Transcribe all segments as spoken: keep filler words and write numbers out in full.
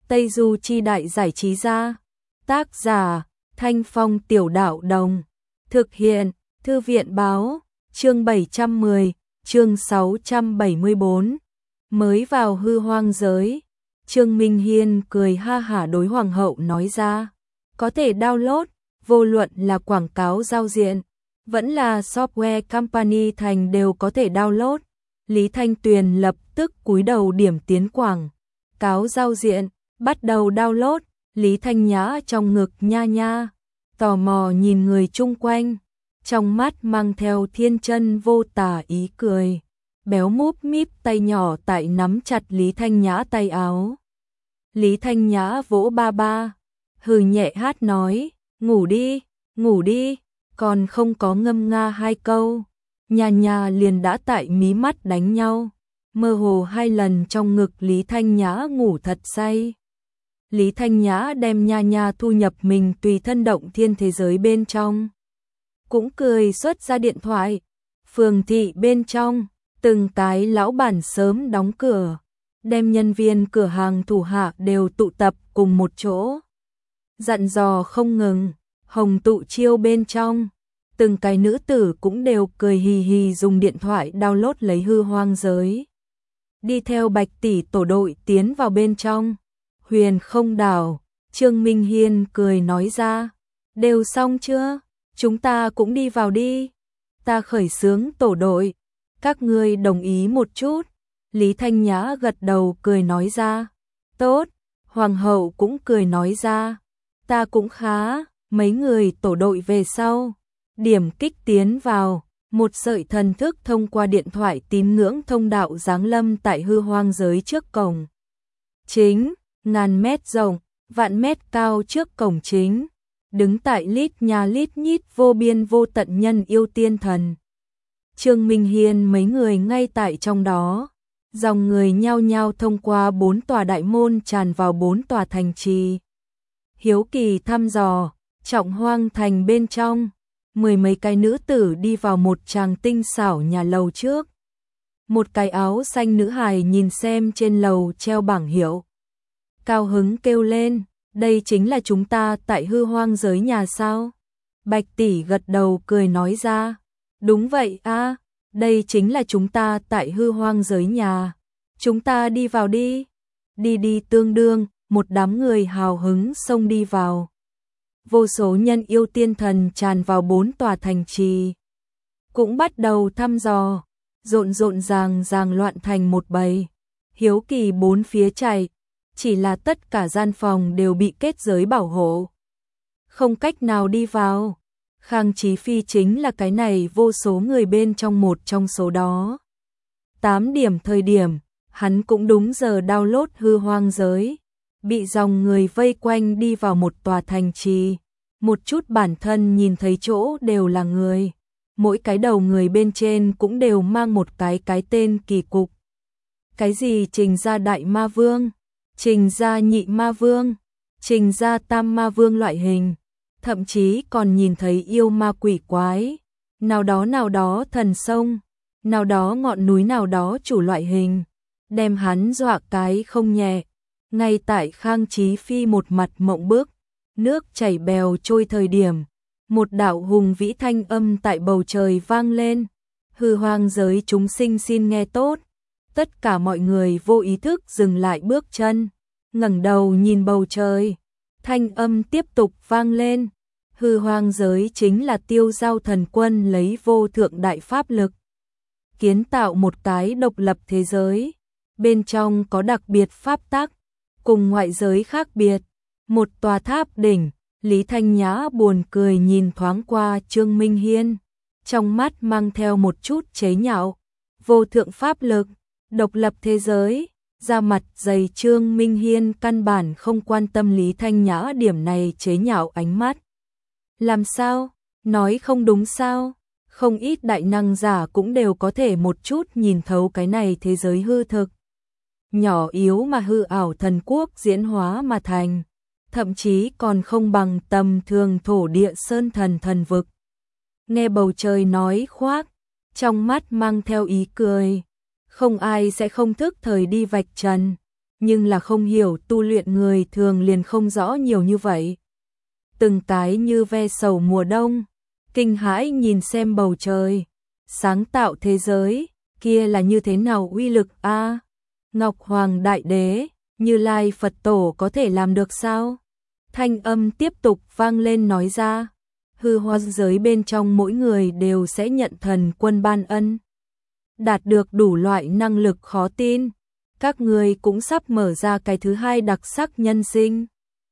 Tây Du Chi Đại Giải Trí Gia. Tác giả Thanh Phong Tiểu Đạo Đồng. Thực hiện Thư viện Báo. Chương bảy trăm mười, chương sáu trăm bảy mươi bốn. Mới vào hư hoang giới. Trương Minh Hiên cười ha hả đối hoàng hậu nói ra. Có thể download, vô luận là quảng cáo giao diện, vẫn là software company thành đều có thể download. Lý Thanh Tuyền lập tức cúi đầu điểm tiến quảng cáo giao diện, bắt đầu download. Lý Thanh Nhã trong ngực nha nha, tò mò nhìn người chung quanh, trong mắt mang theo thiên chân vô tà ý cười, béo múp míp tay nhỏ tại nắm chặt Lý Thanh Nhã tay áo. Lý Thanh Nhã vỗ ba ba, hừ nhẹ hát nói, ngủ đi, ngủ đi, còn không có ngâm nga hai câu, nhà nhà liền đã tại mí mắt đánh nhau, mơ hồ hai lần trong ngực Lý Thanh Nhã ngủ thật say. Lý Thanh Nhã đem nha nha thu nhập mình tùy thân động thiên thế giới bên trong. Cũng cười xuất ra điện thoại. Phường thị bên trong, từng cái lão bản sớm đóng cửa, đem nhân viên cửa hàng thủ hạ đều tụ tập cùng một chỗ. Dặn dò không ngừng, hồng tụ chiêu bên trong, từng cái nữ tử cũng đều cười hì hì dùng điện thoại download lấy hư hoang giới. Đi theo Bạch tỷ tổ đội tiến vào bên trong. Huyền Không Đảo, Trương Minh Hiên cười nói ra, đều xong chưa? Chúng ta cũng đi vào đi. Ta khởi xướng tổ đội, các ngươi đồng ý một chút. Lý Thanh Nhã gật đầu cười nói ra, tốt. Hoàng hậu cũng cười nói ra, ta cũng khá. Mấy người tổ đội về sau, điểm kích tiến vào, một sợi thần thức thông qua điện thoại tín ngưỡng thông đạo giáng lâm tại hư hoang giới trước cổng chính. Ngàn mét rộng, vạn mét cao trước cổng chính, đứng tại lít nhà lít nhít vô biên vô tận nhân yêu tiên thần. Trương Minh Hiên mấy người ngay tại trong đó, dòng người nhao nhao thông qua bốn tòa đại môn tràn vào bốn tòa thành trì. Hiếu kỳ thăm dò, Trọng Hoang thành bên trong, mười mấy cái nữ tử đi vào một tràng tinh xảo nhà lầu trước. Một cái áo xanh nữ hài nhìn xem trên lầu treo bảng hiệu, cao hứng kêu lên, đây chính là chúng ta tại hư hoang giới nhà sao? Bạch tỷ gật đầu cười nói ra, đúng vậy a, đây chính là chúng ta tại hư hoang giới nhà. Chúng ta đi vào đi. Đi đi tương đương, một đám người hào hứng xông đi vào. Vô số nhân yêu tiên thần tràn vào bốn tòa thành trì. Cũng bắt đầu thăm dò, rộn rộn ràng ràng loạn thành một bầy. Hiếu kỳ bốn phía chạy. Chỉ là tất cả gian phòng đều bị kết giới bảo hộ, không cách nào đi vào. Khang Chí Phi chính là cái này vô số người bên trong một trong số đó. tám điểm thời điểm, hắn cũng đúng giờ download hư hoang giới, bị dòng người vây quanh đi vào một tòa thành trì. Một chút bản thân nhìn thấy chỗ đều là người, mỗi cái đầu người bên trên cũng đều mang một cái cái tên kỳ cục. Cái gì Trình gia đại ma vương, Trình gia nhị ma vương, Trình gia tam ma vương loại hình, thậm chí còn nhìn thấy yêu ma quỷ quái, nào đó nào đó thần sông, nào đó ngọn núi nào đó chủ loại hình, đem hắn dọa cái không nhẹ. Ngay tại Khang Chí Phi một mặt mộng bức, nước chảy bèo trôi thời điểm, một đạo hùng vĩ thanh âm tại bầu trời vang lên, hư hoang giới chúng sinh xin nghe tốt. Tất cả mọi người vô ý thức dừng lại bước chân, ngẩng đầu nhìn bầu trời. Thanh âm tiếp tục vang lên. Hư hoang giới chính là Tiêu Giao thần quân lấy vô thượng đại pháp lực kiến tạo một cái độc lập thế giới. Bên trong có đặc biệt pháp tắc, cùng ngoại giới khác biệt. Một tòa tháp đỉnh, Lý Thanh Nhã buồn cười nhìn thoáng qua Trương Minh Hiên, trong mắt mang theo một chút chế nhạo. Vô thượng pháp lực, độc lập thế giới, da mặt dày Trương Minh Hiên căn bản không quan tâm Lý Thanh Nhã điểm này chế nhạo ánh mắt. Làm sao? Nói không đúng sao? Không ít đại năng giả cũng đều có thể một chút nhìn thấu cái này thế giới hư thực. Nhỏ yếu mà hư ảo thần quốc diễn hóa mà thành, thậm chí còn không bằng tầm thường thổ địa sơn thần thần vực. Nghe bầu trời nói khoác, trong mắt mang theo ý cười. Không ai sẽ không thức thời đi vạch trần. nhưng là không hiểu tu luyện người thường liền không rõ nhiều như vậy. Từng cái như ve sầu mùa đông, kinh hãi nhìn xem bầu trời, sáng tạo thế giới, kia là như thế nào uy lực a? Ngọc Hoàng Đại Đế, Như Lai Phật Tổ có thể làm được sao? Thanh âm tiếp tục vang lên nói ra, hư hoa giới bên trong mỗi người đều sẽ nhận thần quân ban ân, đạt được đủ loại năng lực khó tin, các người cũng sắp mở ra cái thứ hai đặc sắc nhân sinh.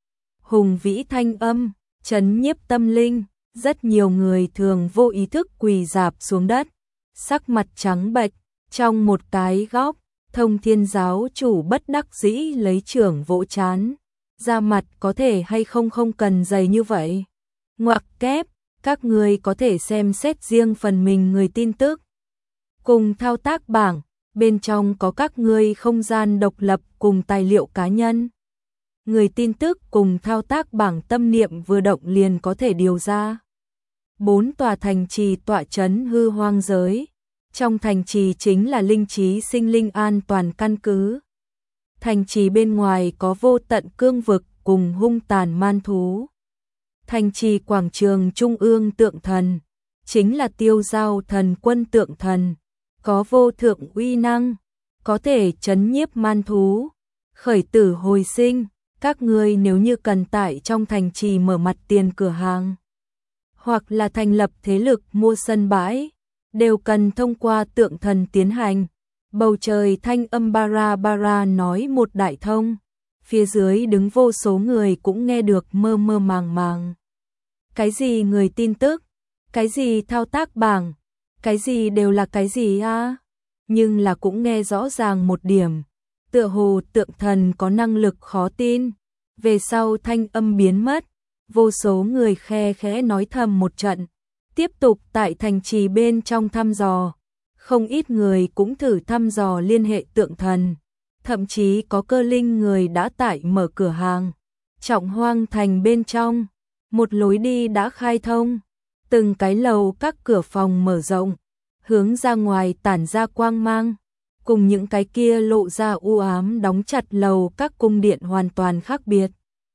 Hùng vĩ thanh âm, chấn nhiếp tâm linh, rất nhiều người thường vô ý thức quỳ rạp xuống đất, sắc mặt trắng bệch, trong một cái góc, Thông Thiên giáo chủ bất đắc dĩ lấy trưởng vỗ chán, da mặt có thể hay không không cần dày như vậy. Ngoặc kép, các người có thể xem xét riêng phần mình người tin tức. Cùng thao tác bảng, bên trong có các người không gian độc lập cùng tài liệu cá nhân. Người tin tức cùng thao tác bảng tâm niệm vừa động liền có thể điều ra. Bốn tòa thành trì tọa trấn hư hoang giới. Trong thành trì chính là linh trí sinh linh an toàn căn cứ. Thành trì bên ngoài có vô tận cương vực cùng hung tàn man thú. Thành trì quảng trường trung ương tượng thần, chính là tiêu giao thần quân tượng thần, có vô thượng uy năng, có thể trấn nhiếp man thú, khởi tử hồi sinh. Các ngươi nếu như cần tại trong thành trì mở mặt tiền cửa hàng, hoặc là thành lập thế lực mua sân bãi, đều cần thông qua tượng thần tiến hành. Bầu trời thanh âm bara bara nói một đại thông, phía dưới đứng vô số người cũng nghe được mơ mơ màng màng. Cái gì người tin tức, cái gì thao tác bảng, cái gì đều là cái gì a? Nhưng là cũng nghe rõ ràng một điểm, tựa hồ tượng thần có năng lực khó tin. Về sau thanh âm biến mất, vô số người khe khẽ nói thầm một trận, tiếp tục tại thành trì bên trong thăm dò. Không ít người cũng thử thăm dò liên hệ tượng thần, thậm chí có cơ linh người đã tại mở cửa hàng. Trọng Hoang thành bên trong, một lối đi đã khai thông, từng cái lầu các cửa phòng mở rộng, hướng ra ngoài tản ra quang mang, cùng những cái kia lộ ra u ám đóng chặt lầu các cung điện hoàn toàn khác biệt.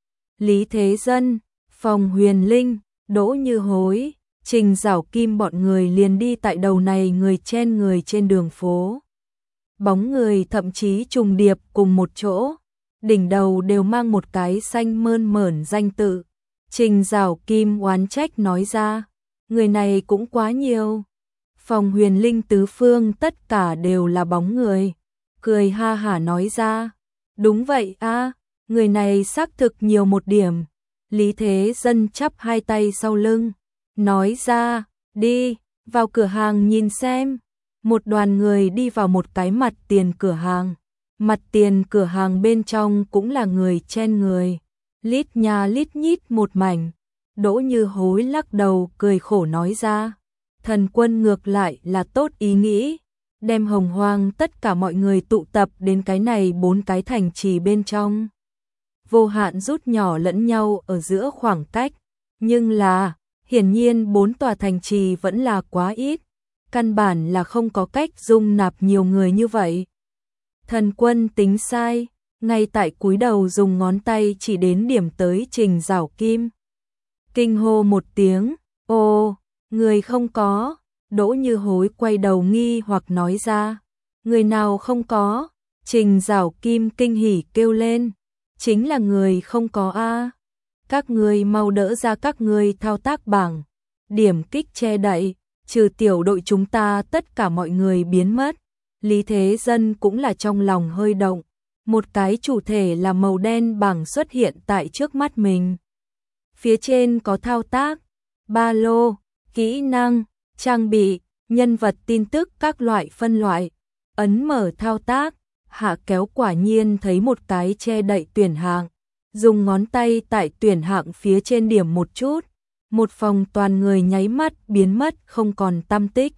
Lý Thế Dân, Phòng Huyền Linh, Đỗ Như Hối, Trình Giảo Kim bọn người liền đi tại đầu này người chen người trên đường phố. Bóng người thậm chí trùng điệp cùng một chỗ, đỉnh đầu đều mang một cái xanh mơn mởn danh tự. Trình Giảo Kim oán trách nói ra, người này cũng quá nhiều. Phòng Huyền Linh tứ phương tất cả đều là bóng người, cười ha hả nói ra, đúng vậy a, người này xác thực nhiều một điểm. Lý Thế Dân chắp hai tay sau lưng, nói ra, đi, vào cửa hàng nhìn xem. Một đoàn người đi vào một cái mặt tiền cửa hàng. Mặt tiền cửa hàng bên trong cũng là người chen người, lít nha lít nhít một mảnh. Đỗ Như Hối lắc đầu cười khổ nói ra, thần quân ngược lại là tốt ý nghĩ, đem hồng hoang tất cả mọi người tụ tập đến cái này bốn cái thành trì bên trong. Vô hạn rút nhỏ lẫn nhau ở giữa khoảng cách, nhưng là, hiển nhiên bốn tòa thành trì vẫn là quá ít, căn bản là không có cách dung nạp nhiều người như vậy. Thần quân tính sai, ngay tại cúi đầu dùng ngón tay chỉ đến điểm tới Trình Giảo Kim. Kinh hô một tiếng, ô, người không có. Đỗ Như Hối quay đầu nghi hoặc nói ra, người nào không có? Trình Giảo Kim kinh hỉ kêu lên, chính là người không có a. Các người mau đỡ ra các người thao tác bảng, điểm kích che đậy, trừ tiểu đội chúng ta tất cả mọi người biến mất. Lý Thế Dân cũng là trong lòng hơi động, một cái chủ thể là màu đen bảng xuất hiện tại trước mắt mình. Phía trên có thao tác, ba lô, kỹ năng, trang bị, nhân vật tin tức các loại phân loại. Ấn mở thao tác, hạ kéo quả nhiên thấy một cái che đậy tuyển hạng. Dùng ngón tay tại tuyển hạng phía trên điểm một chút, một phòng toàn người nháy mắt biến mất không còn tăm tích.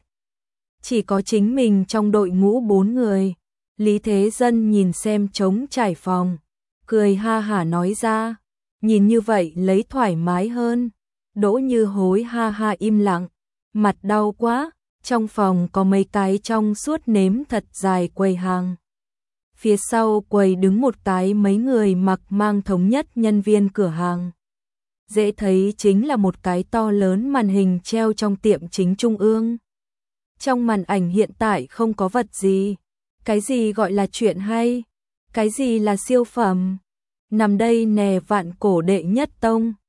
Chỉ có chính mình trong đội ngũ bốn người. Lý Thế Dân nhìn xem trống trải phòng, cười ha hả nói ra, nhìn như vậy lấy thoải mái hơn. Đỗ Như Hối ha ha im lặng, mặt đau quá, trong phòng có mấy cái trong suốt nếm thật dài quầy hàng. Phía sau quầy đứng một cái mấy người mặc mang thống nhất nhân viên cửa hàng. Dễ thấy chính là một cái to lớn màn hình treo trong tiệm chính trung ương. Trong màn ảnh hiện tại không có vật gì. Cái gì gọi là chuyện hay? Cái gì là siêu phẩm? Nằm đây nè, Vạn Cổ đệ nhất tông.